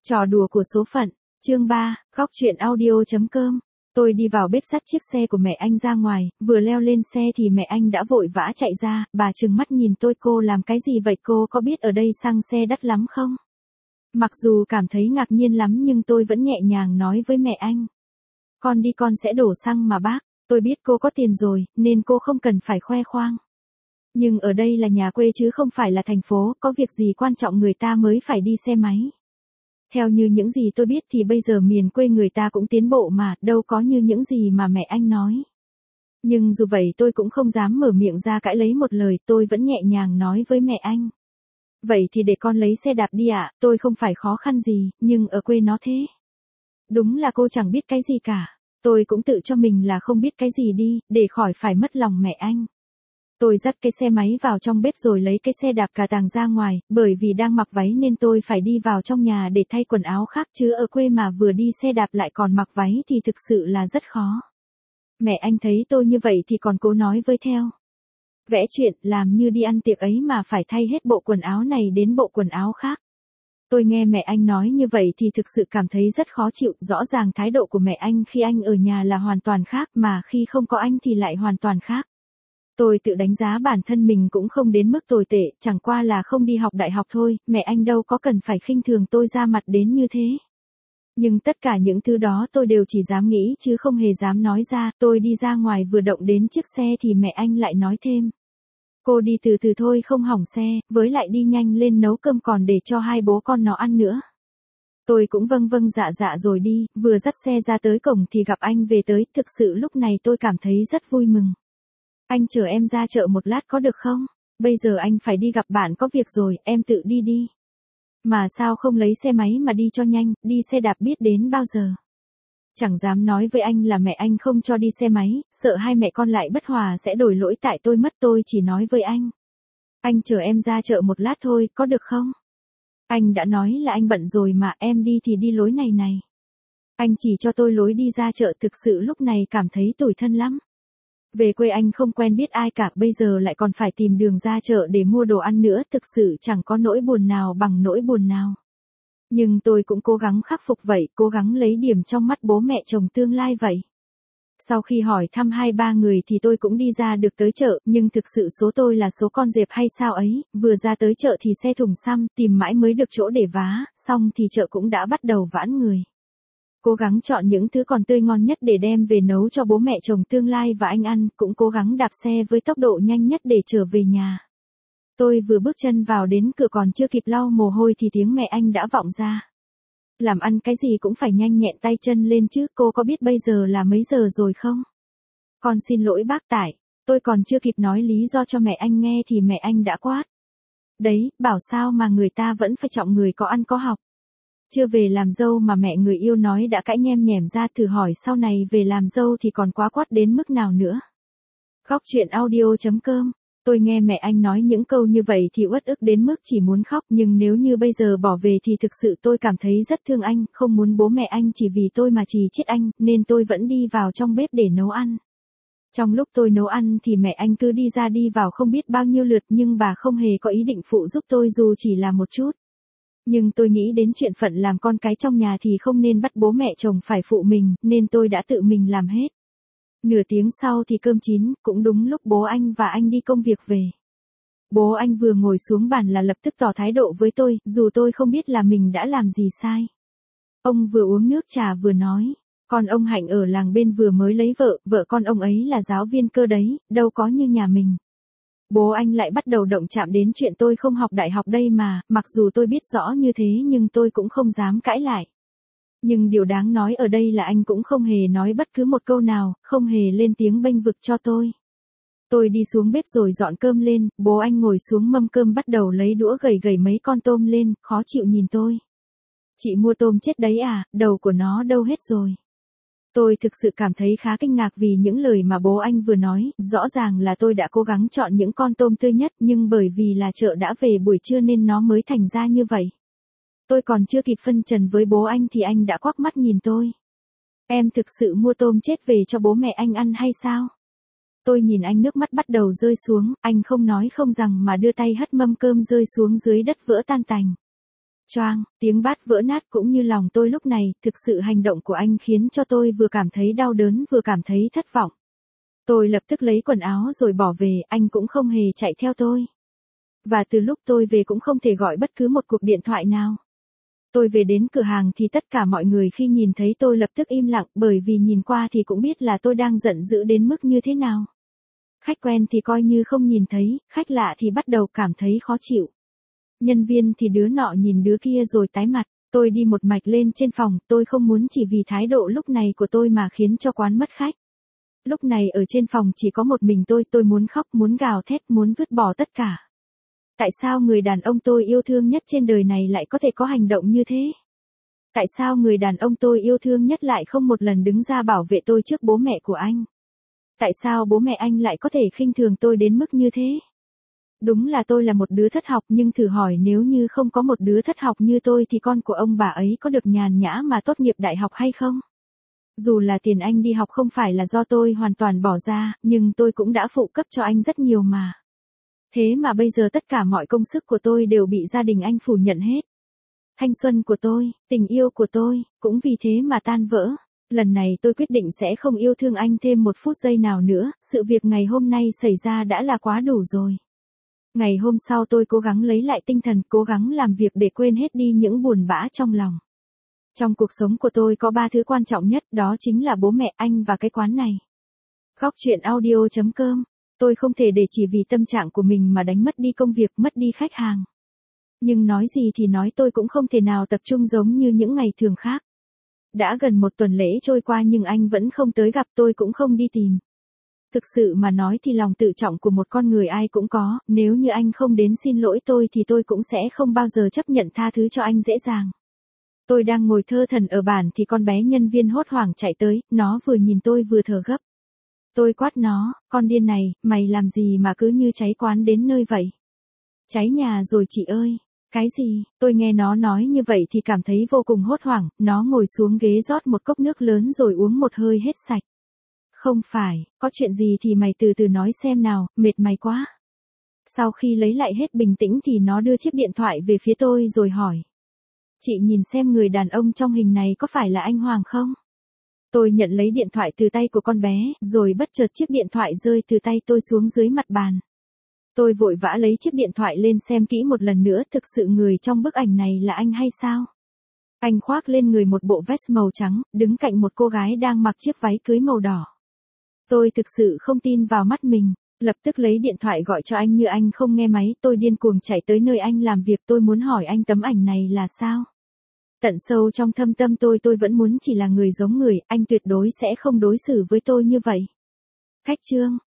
Trò đùa của số phận, chương 3, góc truyện audio.com. Tôi đi vào bếp dắt chiếc xe của mẹ anh ra ngoài, vừa leo lên xe thì mẹ anh đã vội vã chạy ra, bà trừng mắt nhìn tôi, cô làm cái gì vậy, cô có biết ở đây xăng xe đắt lắm không? Mặc dù cảm thấy ngạc nhiên lắm nhưng tôi vẫn nhẹ nhàng nói với mẹ anh. Con đi con sẽ đổ xăng mà bác, tôi biết cô có tiền rồi, nên cô không cần phải khoe khoang. Nhưng ở đây là nhà quê chứ không phải là thành phố, có việc gì quan trọng người ta mới phải đi xe máy. Theo như những gì tôi biết thì bây giờ miền quê người ta cũng tiến bộ mà, đâu có như những gì mà mẹ anh nói. Nhưng dù vậy tôi cũng không dám mở miệng ra cãi lấy một lời, tôi vẫn nhẹ nhàng nói với mẹ anh. Vậy thì để con lấy xe đạp đi ạ, tôi không phải khó khăn gì, nhưng ở quê nó thế. Đúng là cô chẳng biết cái gì cả, tôi cũng tự cho mình là không biết cái gì đi, để khỏi phải mất lòng mẹ anh. Tôi dắt cái xe máy vào trong bếp rồi lấy cái xe đạp cà tàng ra ngoài, bởi vì đang mặc váy nên tôi phải đi vào trong nhà để thay quần áo khác, chứ ở quê mà vừa đi xe đạp lại còn mặc váy thì thực sự là rất khó. Mẹ anh thấy tôi như vậy thì còn cố nói với theo. Vẽ chuyện, làm như đi ăn tiệc ấy mà phải thay hết bộ quần áo này đến bộ quần áo khác. Tôi nghe mẹ anh nói như vậy thì thực sự cảm thấy rất khó chịu, rõ ràng thái độ của mẹ anh khi anh ở nhà là hoàn toàn khác mà khi không có anh thì lại hoàn toàn khác. Tôi tự đánh giá bản thân mình cũng không đến mức tồi tệ, chẳng qua là không đi học đại học thôi, mẹ anh đâu có cần phải khinh thường tôi ra mặt đến như thế. Nhưng tất cả những thứ đó tôi đều chỉ dám nghĩ chứ không hề dám nói ra, tôi đi ra ngoài vừa động đến chiếc xe thì mẹ anh lại nói thêm. Cô đi từ từ thôi không hỏng xe, với lại đi nhanh lên nấu cơm còn để cho hai bố con nó ăn nữa. Tôi cũng vâng vâng dạ dạ rồi đi, vừa dắt xe ra tới cổng thì gặp anh về tới, thực sự lúc này tôi cảm thấy rất vui mừng. Anh chờ em ra chợ một lát có được không? Bây giờ anh phải đi gặp bạn có việc rồi, em tự đi đi. Mà sao không lấy xe máy mà đi cho nhanh, đi xe đạp biết đến bao giờ. Chẳng dám nói với anh là mẹ anh không cho đi xe máy, sợ hai mẹ con lại bất hòa sẽ đổi lỗi tại tôi mất, tôi chỉ nói với anh. Anh chờ em ra chợ một lát thôi, có được không? Anh đã nói là anh bận rồi mà, em đi thì đi lối này này. Anh chỉ cho tôi lối đi ra chợ, thực sự lúc này cảm thấy tủi thân lắm. Về quê anh không quen biết ai cả, bây giờ lại còn phải tìm đường ra chợ để mua đồ ăn nữa, thực sự chẳng có nỗi buồn nào bằng nỗi buồn nào. Nhưng tôi cũng cố gắng khắc phục vậy, cố gắng lấy điểm trong mắt bố mẹ chồng tương lai vậy. Sau khi hỏi thăm 2-3 người thì tôi cũng đi ra được tới chợ, nhưng thực sự số tôi là số con dẹp hay sao ấy, vừa ra tới chợ thì xe thùng xăm, tìm mãi mới được chỗ để vá, xong thì chợ cũng đã bắt đầu vãn người. Cố gắng chọn những thứ còn tươi ngon nhất để đem về nấu cho bố mẹ chồng tương lai và anh ăn, cũng cố gắng đạp xe với tốc độ nhanh nhất để trở về nhà. Tôi vừa bước chân vào đến cửa còn chưa kịp lau mồ hôi thì tiếng mẹ anh đã vọng ra. Làm ăn cái gì cũng phải nhanh nhẹn tay chân lên chứ, cô có biết bây giờ là mấy giờ rồi không? Con xin lỗi bác Tải, tôi còn chưa kịp nói lý do cho mẹ anh nghe thì mẹ anh đã quát. Đấy, bảo sao mà người ta vẫn phải trọng người có ăn có học. Chưa về làm dâu mà mẹ người yêu nói đã cãi nhem nhẻm ra, thử hỏi sau này về làm dâu thì còn quá quát đến mức nào nữa. Góc truyện audio.com. Tôi nghe mẹ anh nói những câu như vậy thì uất ức đến mức chỉ muốn khóc, nhưng nếu như bây giờ bỏ về thì thực sự tôi cảm thấy rất thương anh, không muốn bố mẹ anh chỉ vì tôi mà trì chết anh, nên tôi vẫn đi vào trong bếp để nấu ăn. Trong lúc tôi nấu ăn thì mẹ anh cứ đi ra đi vào không biết bao nhiêu lượt, nhưng bà không hề có ý định phụ giúp tôi dù chỉ là một chút. Nhưng tôi nghĩ đến chuyện phận làm con cái trong nhà thì không nên bắt bố mẹ chồng phải phụ mình, nên tôi đã tự mình làm hết. Nửa tiếng sau thì cơm chín, cũng đúng lúc bố anh và anh đi công việc về. Bố anh vừa ngồi xuống bàn là lập tức tỏ thái độ với tôi, dù tôi không biết là mình đã làm gì sai. Ông vừa uống nước trà vừa nói, con ông Hạnh ở làng bên vừa mới lấy vợ, vợ con ông ấy là giáo viên cơ đấy, đâu có như nhà mình. Bố anh lại bắt đầu động chạm đến chuyện tôi không học đại học đây mà, mặc dù tôi biết rõ như thế nhưng tôi cũng không dám cãi lại. Nhưng điều đáng nói ở đây là anh cũng không hề nói bất cứ một câu nào, không hề lên tiếng bênh vực cho tôi. Tôi đi xuống bếp rồi dọn cơm lên, bố anh ngồi xuống mâm cơm bắt đầu lấy đũa gẩy gẩy mấy con tôm lên, khó chịu nhìn tôi. Chị mua tôm chết đấy à, đầu của nó đâu hết rồi. Tôi thực sự cảm thấy khá kinh ngạc vì những lời mà bố anh vừa nói, rõ ràng là tôi đã cố gắng chọn những con tôm tươi nhất nhưng bởi vì là chợ đã về buổi trưa nên nó mới thành ra như vậy. Tôi còn chưa kịp phân trần với bố anh thì anh đã quắc mắt nhìn tôi. Em thực sự mua tôm chết về cho bố mẹ anh ăn hay sao? Tôi nhìn anh nước mắt bắt đầu rơi xuống, anh không nói không rằng mà đưa tay hất mâm cơm rơi xuống dưới đất vỡ tan tành. Choang, tiếng bát vỡ nát cũng như lòng tôi lúc này, thực sự hành động của anh khiến cho tôi vừa cảm thấy đau đớn vừa cảm thấy thất vọng. Tôi lập tức lấy quần áo rồi bỏ về, anh cũng không hề chạy theo tôi. Và từ lúc tôi về cũng không thể gọi bất cứ một cuộc điện thoại nào. Tôi về đến cửa hàng thì tất cả mọi người khi nhìn thấy tôi lập tức im lặng, bởi vì nhìn qua thì cũng biết là tôi đang giận dữ đến mức như thế nào. Khách quen thì coi như không nhìn thấy, khách lạ thì bắt đầu cảm thấy khó chịu. Nhân viên thì đứa nọ nhìn đứa kia rồi tái mặt. Tôi đi một mạch lên trên phòng, tôi không muốn chỉ vì thái độ lúc này của tôi mà khiến cho quán mất khách. Lúc này ở trên phòng chỉ có một mình tôi muốn khóc, muốn gào thét, muốn vứt bỏ tất cả. Tại sao người đàn ông tôi yêu thương nhất trên đời này lại có thể có hành động như thế? Tại sao người đàn ông tôi yêu thương nhất lại không một lần đứng ra bảo vệ tôi trước bố mẹ của anh? Tại sao bố mẹ anh lại có thể khinh thường tôi đến mức như thế? Đúng là tôi là một đứa thất học, nhưng thử hỏi nếu như không có một đứa thất học như tôi thì con của ông bà ấy có được nhàn nhã mà tốt nghiệp đại học hay không? Dù là tiền anh đi học không phải là do tôi hoàn toàn bỏ ra, nhưng tôi cũng đã phụ cấp cho anh rất nhiều mà. Thế mà bây giờ tất cả mọi công sức của tôi đều bị gia đình anh phủ nhận hết. Thanh xuân của tôi, tình yêu của tôi, cũng vì thế mà tan vỡ. Lần này tôi quyết định sẽ không yêu thương anh thêm một phút giây nào nữa, sự việc ngày hôm nay xảy ra đã là quá đủ rồi. Ngày hôm sau tôi cố gắng lấy lại tinh thần, cố gắng làm việc để quên hết đi những buồn bã trong lòng. Trong cuộc sống của tôi có 3 thứ quan trọng nhất, đó chính là bố mẹ, anh và cái quán này. Góc chuyện audio.com. Tôi không thể để chỉ vì tâm trạng của mình mà đánh mất đi công việc, mất đi khách hàng. Nhưng nói gì thì nói, tôi cũng không thể nào tập trung giống như những ngày thường khác. Đã gần một tuần lễ trôi qua nhưng anh vẫn không tới gặp, tôi cũng không đi tìm. Thực sự mà nói thì lòng tự trọng của một con người ai cũng có, nếu như anh không đến xin lỗi tôi thì tôi cũng sẽ không bao giờ chấp nhận tha thứ cho anh dễ dàng. Tôi đang ngồi thơ thẩn ở bàn thì con bé nhân viên hốt hoảng chạy tới, nó vừa nhìn tôi vừa thở gấp. Tôi quát nó, con điên này, mày làm gì mà cứ như cháy quán đến nơi vậy? Cháy nhà rồi chị ơi. Cái gì? Tôi nghe nó nói như vậy thì cảm thấy vô cùng hốt hoảng, nó ngồi xuống ghế rót một cốc nước lớn rồi uống một hơi hết sạch. Không phải, có chuyện gì thì mày từ từ nói xem nào, mệt mày quá. Sau khi lấy lại hết bình tĩnh thì nó đưa chiếc điện thoại về phía tôi rồi hỏi. Chị nhìn xem người đàn ông trong hình này có phải là anh Hoàng không? Tôi nhận lấy điện thoại từ tay của con bé, rồi bất chợt chiếc điện thoại rơi từ tay tôi xuống dưới mặt bàn. Tôi vội vã lấy chiếc điện thoại lên xem kỹ một lần nữa, thực sự người trong bức ảnh này là anh hay sao? Anh khoác lên người một bộ vest màu trắng, đứng cạnh một cô gái đang mặc chiếc váy cưới màu đỏ. Tôi thực sự không tin vào mắt mình, lập tức lấy điện thoại gọi cho anh, như anh không nghe máy, tôi điên cuồng chạy tới nơi anh làm việc, tôi muốn hỏi anh tấm ảnh này là sao? Tận sâu trong thâm tâm tôi vẫn muốn chỉ là người giống người, anh tuyệt đối sẽ không đối xử với tôi như vậy. Khách trương,